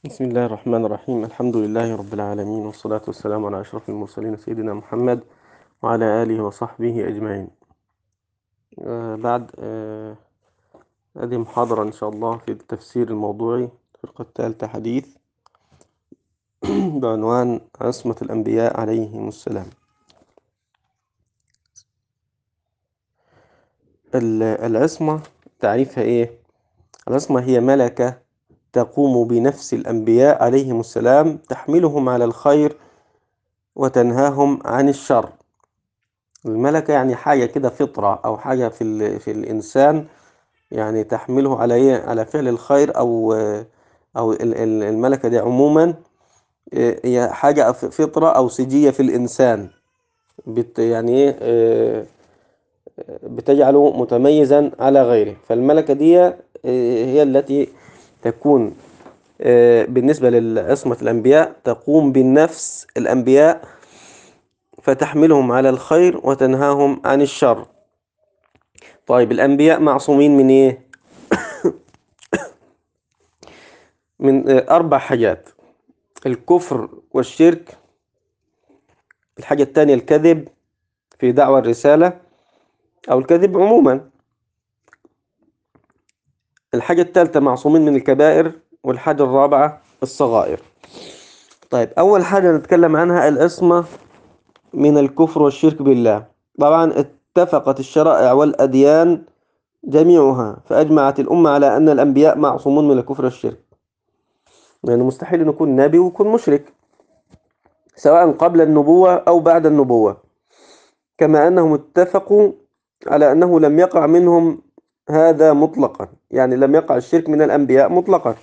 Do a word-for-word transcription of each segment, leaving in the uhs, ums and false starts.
بسم الله الرحمن الرحيم. الحمد لله رب العالمين، والصلاة والسلام على أشرف المرسلين سيدنا محمد وعلى آله وصحبه أجمعين. آه بعد آه هذه محاضرة إن شاء الله في التفسير الموضوعي الفرقة الثالثة حديث بعنوان عصمة الأنبياء عليهم السلام. ال- العصمة تعريفها إيه؟ العصمة هي ملكة تقوم بنفس الأنبياء عليهم السلام، تحملهم على الخير وتنهاهم عن الشر. الملكة يعني حاجة كده فطرة أو حاجة في ال... في الإنسان، يعني تحمله على إيه؟ على فعل الخير، أو أو ال- ال- الملكة دي عموما إيه، هي حاجة ف- فطرة أو سجية في الإنسان، بت يعني إيه آه، بتجعله متميزا على غيره. فالملكة دي آه، هي التي تكون آه، بالنسبة لعصمة الأنبياء، تقوم بالنفس الأنبياء فتحملهم على الخير وتنهاهم عن الشر. طيب الأنبياء معصومين من إيه؟ من آه، أربع حاجات: الكفر والشرك، الحاجة التانية الكذب في دعوى الرسالة أو الكذب عموما، الحاجة الثالثة معصومين من الكبائر، والحاجة الرابعة الصغائر. طيب أول حاجة نتكلم عنها العصمة من الكفر والشرك بالله. طبعا اتفقت الشرائع والأديان جميعها فأجمعت الأمة على أن الأنبياء معصومون من الكفر والشرك، لأنه يعني مستحيل أن يكون نبي ويكون مشرك، سواء قبل النبوة أو بعد النبوة. كما أنهم اتفقوا على أنه لم يقع منهم هذا مطلقا، يعني لم يقع الشرك من الأنبياء مطلقا.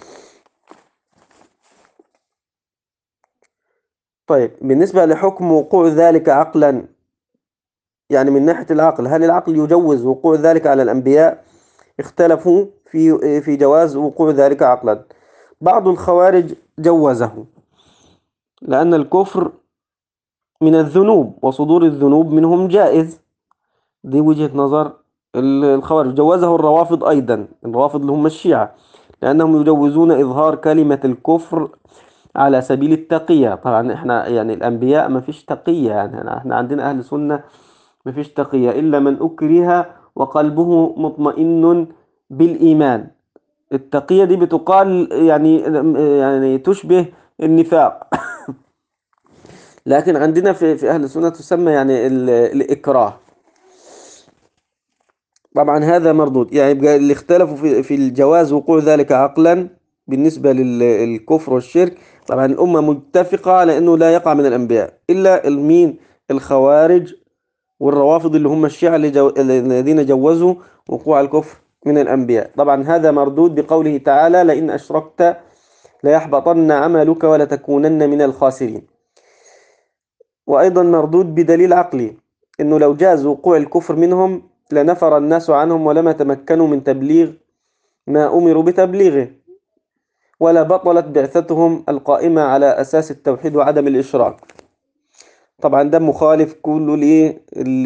طيب بالنسبة لحكم وقوع ذلك عقلا، يعني من ناحية العقل، هل العقل يجوز وقوع ذلك على الأنبياء؟ اختلفوا في في جواز وقوع ذلك عقلا. بعض الخوارج جوزه، لأن الكفر من الذنوب وصدور الذنوب منهم جائز. دي وجهة نظر ال- الخوارج. جوزه الروافض أيضا، الروافض اللي هم الشيعة، لأنهم يجوزون إظهار كلمة الكفر على سبيل التقية. طبعا احنا يعني الأنبياء ما فيش تقية، يعني احنا عندنا أهل سنة ما فيش تقية إلا من أكره وقلبه مطمئن بالإيمان. التقية دي بتقال يعني يعني تشبه النفاق لكن عندنا في في أهل السنة تسمى يعني ال- الإكراه. طبعا هذا مردود، يعني يبقى اللي اختلفوا في في الجواز وقوع ذلك عقلا بالنسبة للكفر والشرك. طبعا الأمة متفقة على أنه لا يقع من الأنبياء إلا المين؟ الخوارج والروافض اللي هم الشيعة اللي جو... الذين جوزوا وقوع الكفر من الأنبياء. طبعا هذا مردود بقوله تعالى: لئن أشركت ليحبطن عملك ولتكونن من الخاسرين. وأيضا مردود بدليل عقلي، أنه لو جاز وقوع الكفر منهم لنفر الناس عنهم ولما تمكنوا من تبليغ ما أمروا بتبليغه، ولا بطلت بعثتهم القائمة على أساس التوحيد وعدم الإشراك. طبعا ده مخالف كله ليه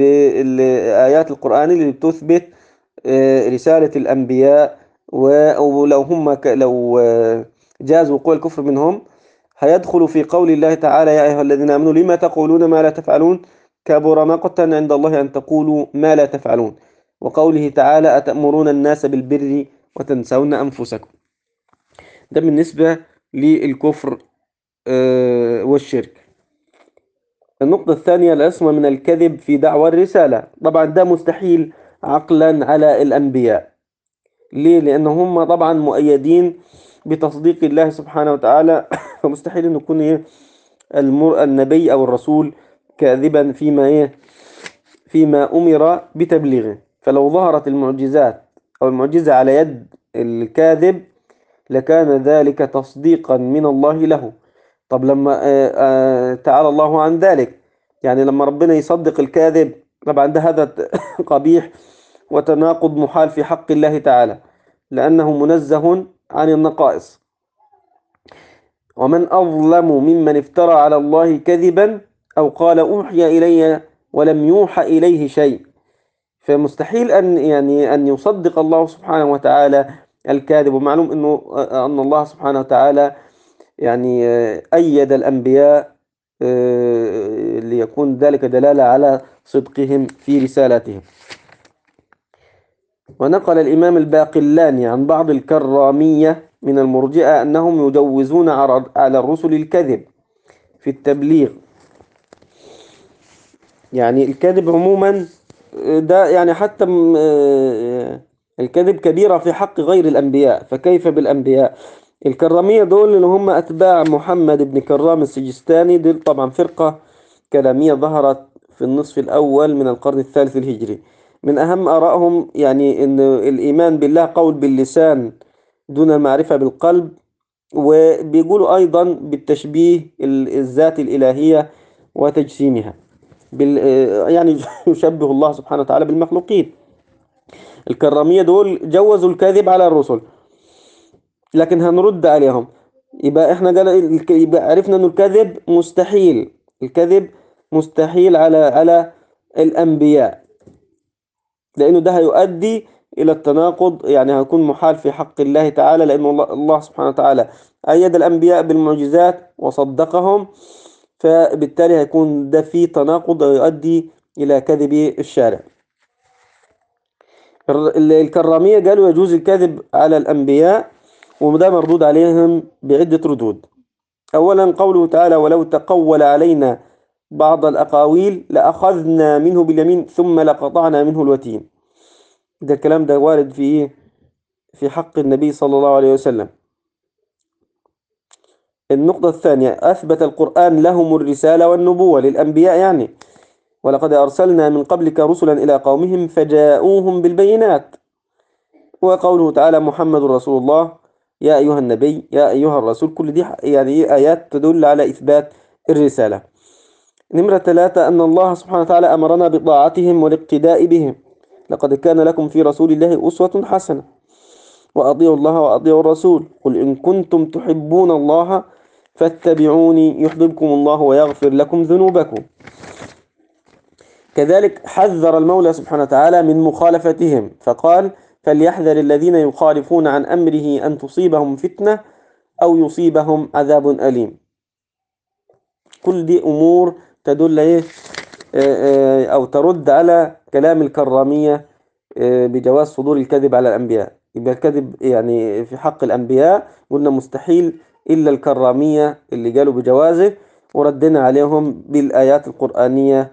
لآيات القرآن اللي بتثبت آه، رسالة الأنبياء. و- ولو هم ك- لو آه، جاز وقوع الكفر منهم هيدخلوا في قول الله تعالى: يا أيها الذين آمنوا لما تقولون ما لا تفعلون، كبر مقتا عند الله أن تقولوا ما لا تفعلون. وقوله تعالى: أتأمرون الناس بالبر وتنسون أنفسكم. ده بالنسبة للكفر آه، والشرك. النقطة الثانية العصمة من الكذب في دعوى الرسالة. طبعا ده مستحيل عقلا على الأنبياء. ليه؟ لأن هم طبعا مؤيدين بتصديق الله سبحانه وتعالى فمستحيل أن يكون إيه المر... النبي أو الرسول كاذبا فيما إيه فيما أمر بتبليغه. فلو ظهرت المعجزات أو المعجزة على يد الكاذب لكان ذلك تصديقا من الله له. طب لما آه، آه، تعالى الله عن ذلك، يعني لما ربنا يصدق الكاذب، طبعا ده هذا قبيح وتناقض محال في حق الله تعالى، لأنه منزه عن النقائص. ومن أظلم ممن افترى على الله كذبا أو قال أوحي إلي ولم يوحى إليه شيء. فمستحيل أن يعني أن يصدق الله سبحانه وتعالى الكاذب. ومعلوم أنه أن الله سبحانه وتعالى يعني آه، أيد الأنبياء آه، ليكون ذلك دلالة على صدقهم في رسالتهم. ونقل الإمام الباقلاني عن بعض الكرامية من المرجئة أنهم يجوزون على على الرسل الكذب في التبليغ. يعني الكذب عموما آه، ده يعني حتى م- آه، الكذب كبيرة في حق غير الأنبياء، فكيف بالأنبياء؟ الكرامية دول اللي هم أتباع محمد بن كرام السجستاني، دول طبعا فرقة كلامية ظهرت في النصف الأول من القرن الثالث الهجري. من أهم آرائهم يعني أن الإيمان بالله قول باللسان دون المعرفة بالقلب، وبيقولوا أيضا بالتشبيه ال- الذات الإلهية وتجسيمها بال يعني يشبه الله سبحانه وتعالى بالمخلوقين. الكرامية دول جوزوا الكذب على الرسل، لكن هنرد عليهم. يبقى احنا قال الك- يبقى عرفنا انه الكذب مستحيل، الكذب مستحيل على على الانبياء، لانه ده هيؤدي الى التناقض، يعني هيكون محال في حق الله تعالى، لانه الله الله سبحانه وتعالى ايد الانبياء بالمعجزات وصدقهم، فبالتالي هيكون ده فيه تناقض يؤدي الى كذب الشارع. الر- ال- الكرامية قالوا يجوز الكذب على الأنبياء، وده مردود عليهم بعدة ردود. أولا قوله تعالى ولو تقول علينا بعض الأقاويل لأخذنا منه باليمين ثم لقطعنا منه الوتين. ده الكلام ده وارد في إيه؟ في حق النبي صلى الله عليه وسلم. النقطة الثانية أثبت القرآن لهم الرسالة والنبوة للأنبياء يعني، ولقد أرسلنا من قبلك رسلا إلى قومهم فجاءوهم بالبينات. وقوله تعالى محمد رسول الله، يا أيها النبي يا أيها الرسول، كل دي يعني إيه آيات تدل على إثبات الرسالة. نمرة ثلاثة أن الله سبحانه وتعالى أمرنا بطاعتهم والاقتداء بهم، لقد كان لكم في رسول الله أسوة حسنة، وأطيعوا الله وأطيعوا الرسول، قل إن كنتم تحبون الله فاتبعوني يحببكم الله ويغفر لكم ذنوبكم. كذلك حذر المولى سبحانه وتعالى من مخالفتهم فقال فليحذر الذين يخالفون عن أمره أن تصيبهم فتنة أو يصيبهم عذاب أليم. كل دي أمور تدل إيه آه، آه، أو ترد على كلام الكرامية آه، بجواز صدور الكذب على الأنبياء. يبقى الكذب يعني في حق الأنبياء قلنا مستحيل إلا الكرامية اللي قالوا بجوازه، وردنا عليهم بالآيات القرآنية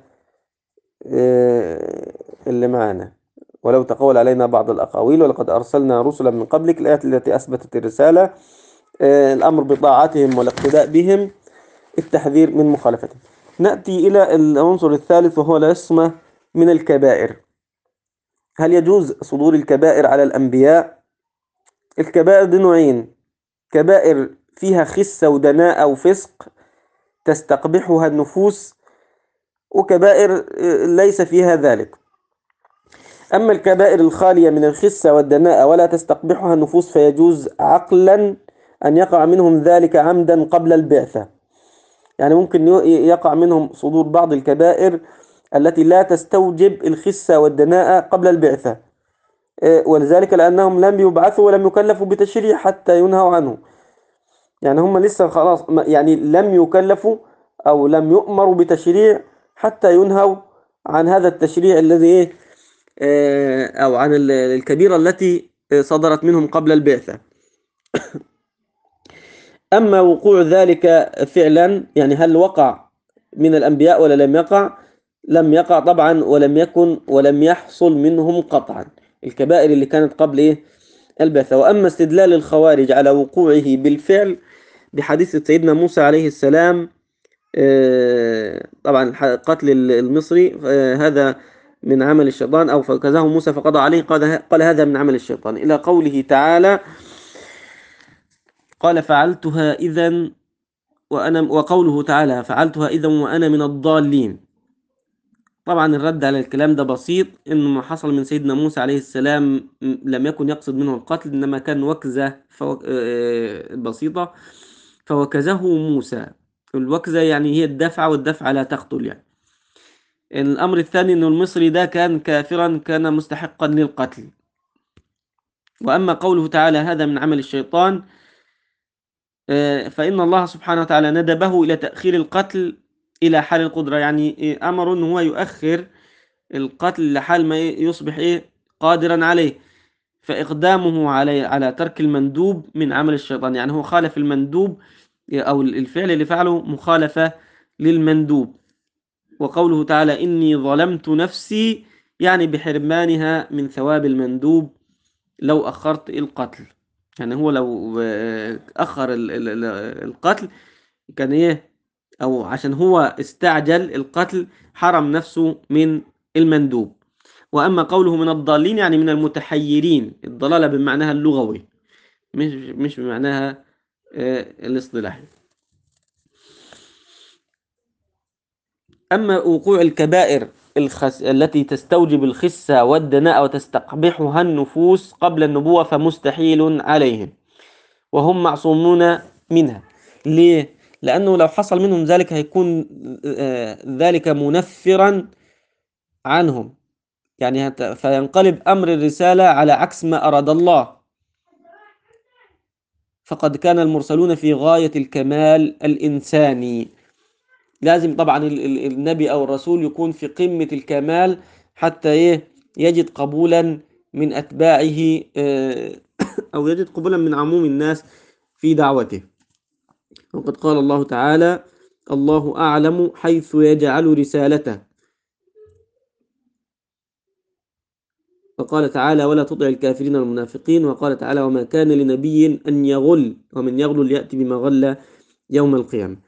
آه، اللي معانا. ولو تقول علينا بعض الأقاويل ولقد أرسلنا رسلا من قبلك، الآيات التي أثبتت الرسالة، آه، الأمر بطاعتهم والاقتداء بهم، التحذير من مخالفتهم. نأتي إلى العنصر الثالث وهو العصمة من الكبائر. هل يجوز صدور الكبائر على الأنبياء؟ الكبائر دي نوعين: كبائر فيها خسة ودناءة أو فسق تستقبحها النفوس، وكبائر آه، ليس فيها ذلك. أما الكبائر الخالية من الخسة والدناءة ولا تستقبحها النفوس فيجوز عقلا أن يقع منهم ذلك عمدا قبل البعثة. يعني ممكن ي- يقع منهم صدور بعض الكبائر التي لا تستوجب الخسة والدناءة قبل البعثة، إيه، ولذلك لأنهم لم يبعثوا ولم يكلفوا بتشريع حتى ينهوا عنه. يعني هم لسه خلاص ما- يعني لم يكلفوا أو لم يؤمروا بتشريع حتى ينهوا عن هذا التشريع الذي إيه آه، أو عن ال- الكبيرة التي آه، صدرت منهم قبل البعثة. أما وقوع ذلك فعلا، يعني هل وقع من الأنبياء ولا لم يقع؟ لم يقع طبعا، ولم يكن ولم يحصل منهم قطعا الكبائر اللي كانت قبل إيه البعثة. وأما استدلال الخوارج على وقوعه بالفعل بحديث سيدنا موسى عليه السلام، آه، طبعا ح- قتل ال- المصري، آه، هذا من عمل الشيطان، أو فكزه موسى فقضى عليه، قال قال هذا من عمل الشيطان، إلى قوله تعالى قال فعلتها إذا وأنا، وقوله تعالى فعلتها إذا وأنا من الضالين. طبعا الرد على الكلام ده بسيط، إنه ما حصل من سيدنا موسى عليه السلام م- لم يكن يقصد منه القتل، إنما كان وكزة فوك... آه، بسيطة فوكزه موسى. الوكزة يعني هي الدفعة، والدفعة لا تقتل يعني. الأمر الثاني إنه المصري ده كان كافرا، كان مستحقا للقتل. وأما قوله تعالى هذا من عمل الشيطان، آه، فإن الله سبحانه وتعالى ندبه إلى تأخير القتل إلى حال القدرة، يعني إيه، أمره أنه هو يؤخر القتل لحال ما يصبح إيه قادرا عليه. فإقدامه على على ترك المندوب من عمل الشيطان، يعني هو خالف المندوب، أو الفعل اللي فعله مخالفة للمندوب. وقوله تعالى إني ظلمت نفسي، يعني بحرمانها من ثواب المندوب لو أخرت القتل. يعني هو لو آه، أخر ال- ال- ال- القتل كان إيه، أو عشان هو استعجل القتل حرم نفسه من المندوب. وأما قوله من الضالين، يعني من المتحيرين، الضلالة بمعناها اللغوي، مش مش بمعناها آه، الاصطلاحي. أما وقوع الكبائر الخس... التي تستوجب الخسة والدناءة وتستقبحها النفوس قبل النبوة فمستحيل عليهم، وهم معصومون منها. ليه؟ لأنه لو حصل منهم ذلك هيكون آه، ذلك منفرا عنهم، يعني هت... فينقلب أمر الرسالة على عكس ما أراد الله. فقد كان المرسلون في غاية الكمال الإنساني. لازم طبعا ال- ال- النبي أو الرسول يكون في قمة الكمال حتى إيه يجد قبولا من أتباعه، آه، أو يجد قبولا من عموم الناس في دعوته. وقد قال الله تعالى الله أعلم حيث يجعل رسالته. وقال تعالى ولا تطع الكافرين والمنافقين. وقال تعالى وما كان لنبي أن يغل ومن يغل يأتي بما غل يوم القيامة.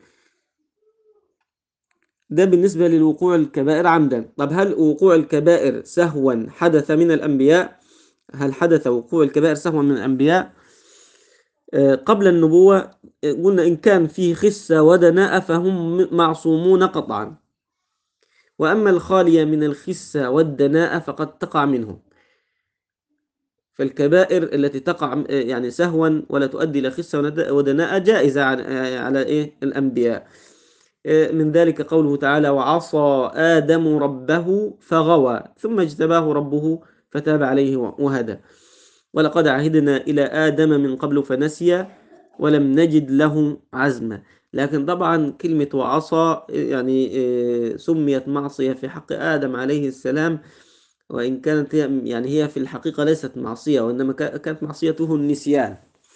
ده بالنسبة للوقوع الكبائر عمدا. طب هل وقوع الكبائر سهوا حدث من الأنبياء؟ هل حدث وقوع الكبائر سهوا من الأنبياء آه، قبل النبوة؟ آه، قلنا إن كان فيه خسة ودناءة فهم معصومون قطعا. وأما الخالية من الخسة والدناءة فقد تقع منهم. فالكبائر التي تقع آه، يعني سهوا ولا تؤدي إلى خسة ودناءة جائزة على آه، على إيه الأنبياء. من ذلك قوله تعالى وعصى آدم ربه فغوى ثم اجتباه ربه فتاب عليه وهدى. ولقد عهدنا إلى آدم من قبل فنسي ولم نجد له عزما. لكن طبعا كلمة وعصى يعني آه، سميت معصية في حق آدم عليه السلام، وإن كانت هي يعني هي في الحقيقة ليست معصية، وإنما كانت معصيته النسيان.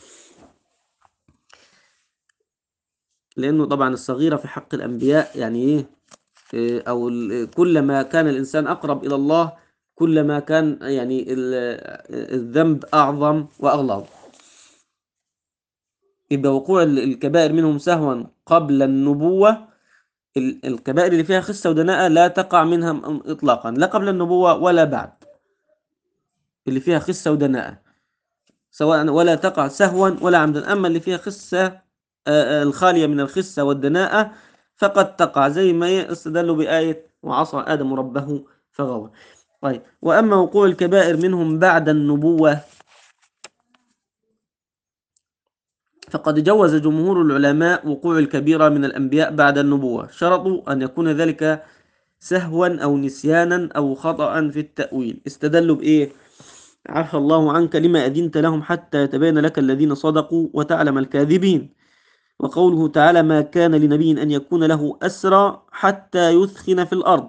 لأنه طبعا الصغيرة في حق الأنبياء يعني إيه إيه، أو ال- كلما كان الإنسان أقرب إلى الله كلما كان يعني ال- الذنب أعظم وأغلظ. يبقى وقوع ال- الكبائر منهم سهوا قبل النبوة، ال- الكبائر اللي فيها خسة ودناءة لا تقع منها م- إطلاقا، لا قبل النبوة ولا بعد. اللي فيها خسة ودناءة سواء ولا تقع سهوا ولا عمدا. أما اللي فيها خسة آه، آه، الخالية من الخسة والدناءة فقد تقع، زي ما استدلوا بآية وعصى آدم ربه فغوى. طيب وأما وقوع الكبائر منهم بعد النبوة فقد جوز جمهور العلماء وقوع الكبيرة من الأنبياء بعد النبوة، شرطوا أن يكون ذلك سهوا أو نسيانا أو خطأ في التأويل. استدلوا بإيه؟ عفى الله عنك لما أذنت لهم حتى يتبين لك الذين صدقوا وتعلم الكاذبين. وقوله تعالى ما كان لنبي أن يكون له أسرى حتى يثخن في الأرض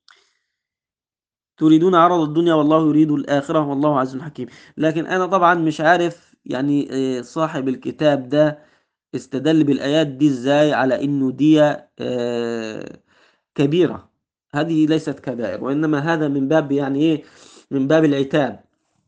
تريدون عرض الدنيا والله يريد الآخرة والله عز حكيم. لكن أنا طبعا مش عارف يعني آه، صاحب الكتاب ده استدل بالآيات دي إزاي على إنه دي آه، كبيرة. هذه ليست كبائر، وإنما هذا من باب يعني إيه، من باب العتاب.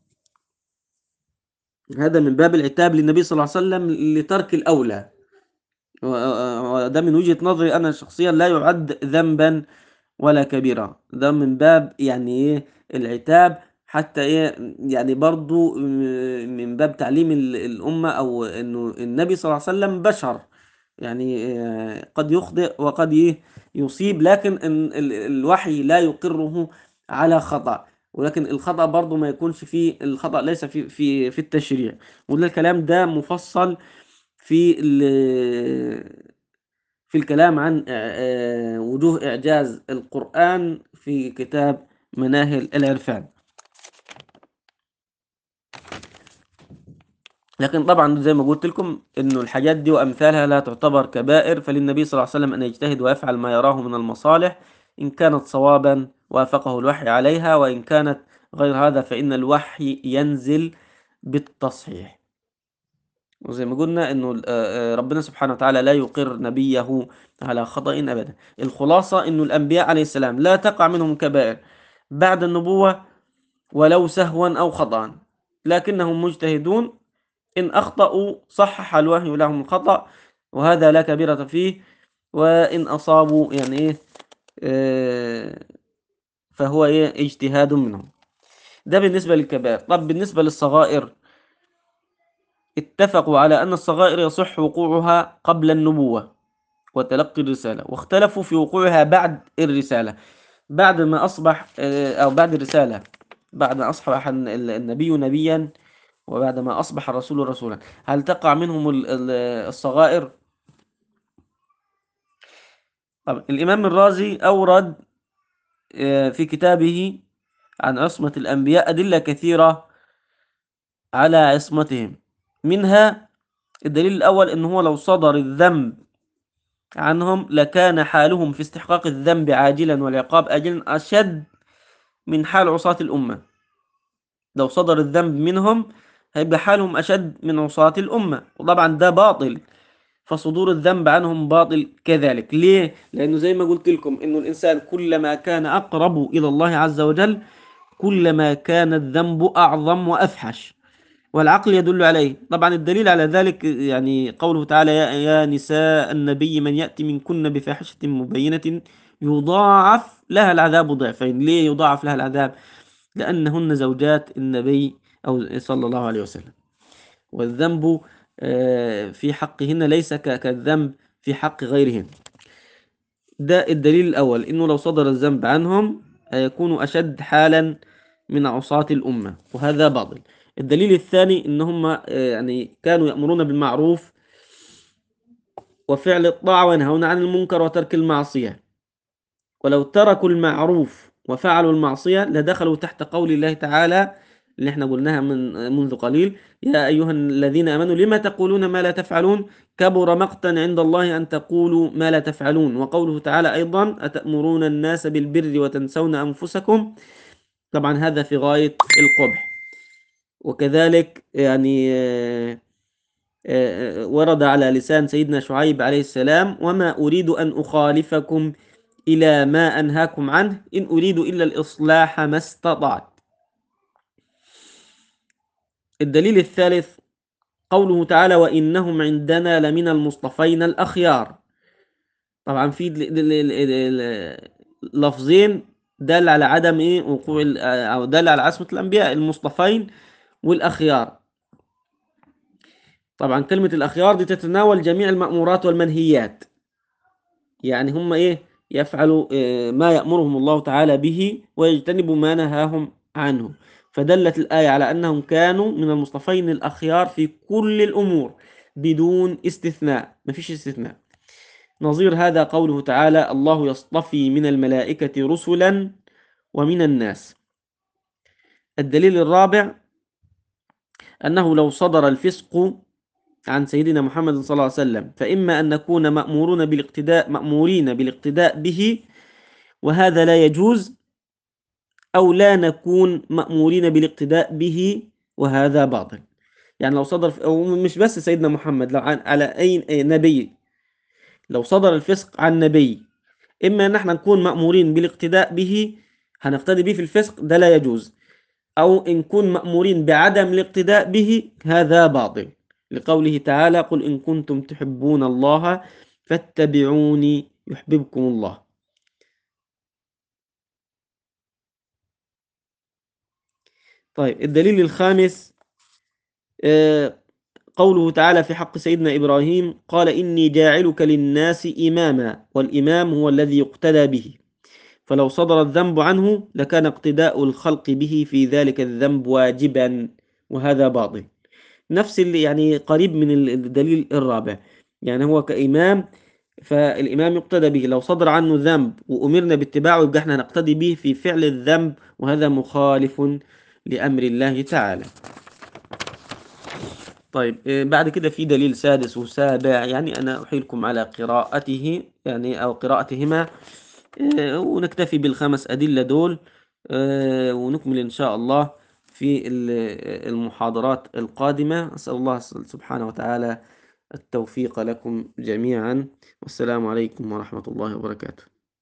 هذا من باب العتاب للنبي صلى الله عليه وسلم لترك الأولى. وده من وجهة نظري أنا شخصيا لا يعد ذنبا ولا كبيرة. ده من باب يعني ايه العتاب، حتى ايه يعني برضو م- من باب تعليم ال- الأمة، أو إنه النبي صلى الله عليه وسلم بشر، يعني آه، قد يخطئ وقد ايه يصيب، لكن ال- ال- الوحي لا يقره على خطأ. ولكن الخطأ برضو ما يكونش فيه الخطأ ليس في في في التشريع. وده الكلام ده مفصل في ال- في الكلام عن آه، آه، وجوه إعجاز القرآن في كتاب مناهل العرفان. لكن طبعا زي ما قلت لكم انه الحاجات دي وامثالها لا تعتبر كبائر، فللنبي صلى الله عليه وسلم ان يجتهد ويفعل ما يراه من المصالح، ان كانت صوابا وافقه الوحي عليها، وان كانت غير هذا فان الوحي ينزل بالتصحيح. وزي ما قلنا انه آه، آه، ربنا سبحانه وتعالى لا يقر نبيه على خطأ ابدا. الخلاصة انه الانبياء عليه السلام لا تقع منهم كبائر بعد النبوة ولو سهوا او خطأ، لكنهم مجتهدون، إن أخطأوا صحح الوحي لهم الخطأ، وهذا لا كبيرة فيه. وإن أصابوا يعني إيه آه، فهو إيه اجتهاد منهم. ده بالنسبة للكبائر. طب بالنسبة للصغائر، اتفقوا على أن الصغائر يصح وقوعها قبل النبوة وتلقي الرسالة، واختلفوا في وقوعها بعد الرسالة، بعد ما أصبح آه، أو بعد الرسالة، بعد ما أصبح النبي نبيا، وبعد ما أصبح الرسول رسولا، هل تقع منهم ال- ال- الصغائر؟ طب الإمام الرازي أورد آه، في كتابه عن عصمة الأنبياء أدلة كثيرة على عصمتهم. منها الدليل الأول أنه هو لو صدر الذنب عنهم لكان حالهم في استحقاق الذنب عاجلا والعقاب آجلا أشد من حال عصاة الأمة. لو صدر الذنب منهم هيبقى حالهم أشد من عصاة الأمة، وطبعا ده باطل، فصدور الذنب عنهم باطل كذلك. ليه؟ لأنه زي ما قلت لكم إنه الإنسان كلما كان أقرب إلى الله عز وجل كلما كان الذنب أعظم وأفحش، والعقل يدل عليه. طبعا الدليل على ذلك يعني قوله تعالى: يا, يا نساء النبي من يأتي منكن بفاحشة مبينة يضاعف لها العذاب ضعفين. ليه يضاعف لها العذاب؟ لأنهن زوجات النبي أو صلى الله عليه وسلم، والذنب آه، في حقهن ليس ك- كالذنب في حق غيرهن. ده الدليل الأول، إنه لو صدر الذنب عنهم هيكونوا أشد حالا من عصاة الأمة، وهذا باطل. الدليل الثاني إن هم آه، يعني كانوا يأمرون بالمعروف وفعل الطاعة وينهون عن المنكر وترك المعصية، ولو تركوا المعروف وفعلوا المعصية لدخلوا تحت قول الله تعالى اللي احنا قلناها من منذ قليل: يا أيها الذين آمنوا لما تقولون ما لا تفعلون كبر مقتا عند الله أن تقولوا ما لا تفعلون. وقوله تعالى أيضا: أتأمرون الناس بالبر وتنسون أنفسكم. طبعا هذا في غاية القبح. وكذلك يعني آه، آه، ورد على لسان سيدنا شعيب عليه السلام: وما أريد أن أخالفكم إلى ما أنهاكم عنه إن أريد إلا الإصلاح ما استطعت. الدليل الثالث قوله تعالى: وإنهم عندنا لمن المصطفين الأخيار. طبعا في دل- دل- دل- لفظين دل على عدم إيه وقوع ال- أو دل على عصمة الأنبياء: المصطفين والأخيار. طبعا كلمة الأخيار دي تتناول جميع المأمورات والمنهيات، يعني هم إيه يفعلوا آه، ما يأمرهم الله تعالى به ويجتنبوا ما نهاهم عنه. فدلت الآية على أنهم كانوا من المصطفين الأخيار في كل الأمور بدون استثناء، ما فيش استثناء. نظير هذا قوله تعالى: الله يصطفي من الملائكة رسلا ومن الناس. الدليل الرابع أنه لو صدر الفسق عن سيدنا محمد صلى الله عليه وسلم فإما أن نكون مأمورون بالاقتداء مأمورين بالاقتداء به وهذا لا يجوز، أو لا نكون مأمورين بالاقتداء به وهذا باطل. يعني لو صدر أو مش بس سيدنا محمد، لو عن على أي أي نبي، لو صدر الفسق عن نبي إما أن احنا نكون مأمورين بالاقتداء به، هنقتدي به في الفسق، ده لا يجوز، أو إن كن مأمورين بعدم الاقتداء به هذا باطل، لقوله تعالى: قل إن كنتم تحبون الله فاتبعوني يحببكم الله. طيب الدليل الخامس آه، قوله تعالى في حق سيدنا إبراهيم: قال إني جاعلك للناس إماما، والإمام هو الذي يقتدى به. فلو صدر الذنب عنه لكان اقتداء الخلق به في ذلك الذنب واجبا، وهذا باطل. نفس اللي يعني قريب من الدليل الرابع، يعني هو كإمام فالإمام يقتدى به، لو صدر عنه ذنب وأمرنا باتباعه يبقى احنا نقتدي به في فعل الذنب، وهذا مخالف لأمر الله تعالى. طيب آه، بعد كده في دليل سادس وسابع، يعني أنا أحيلكم على قراءته يعني أو قراءتهما، آه، ونكتفي بالخمس أدلة دول، آه، ونكمل إن شاء الله في ال- المحاضرات القادمة. أسأل الله سبحانه وتعالى التوفيق لكم جميعا، والسلام عليكم ورحمة الله وبركاته.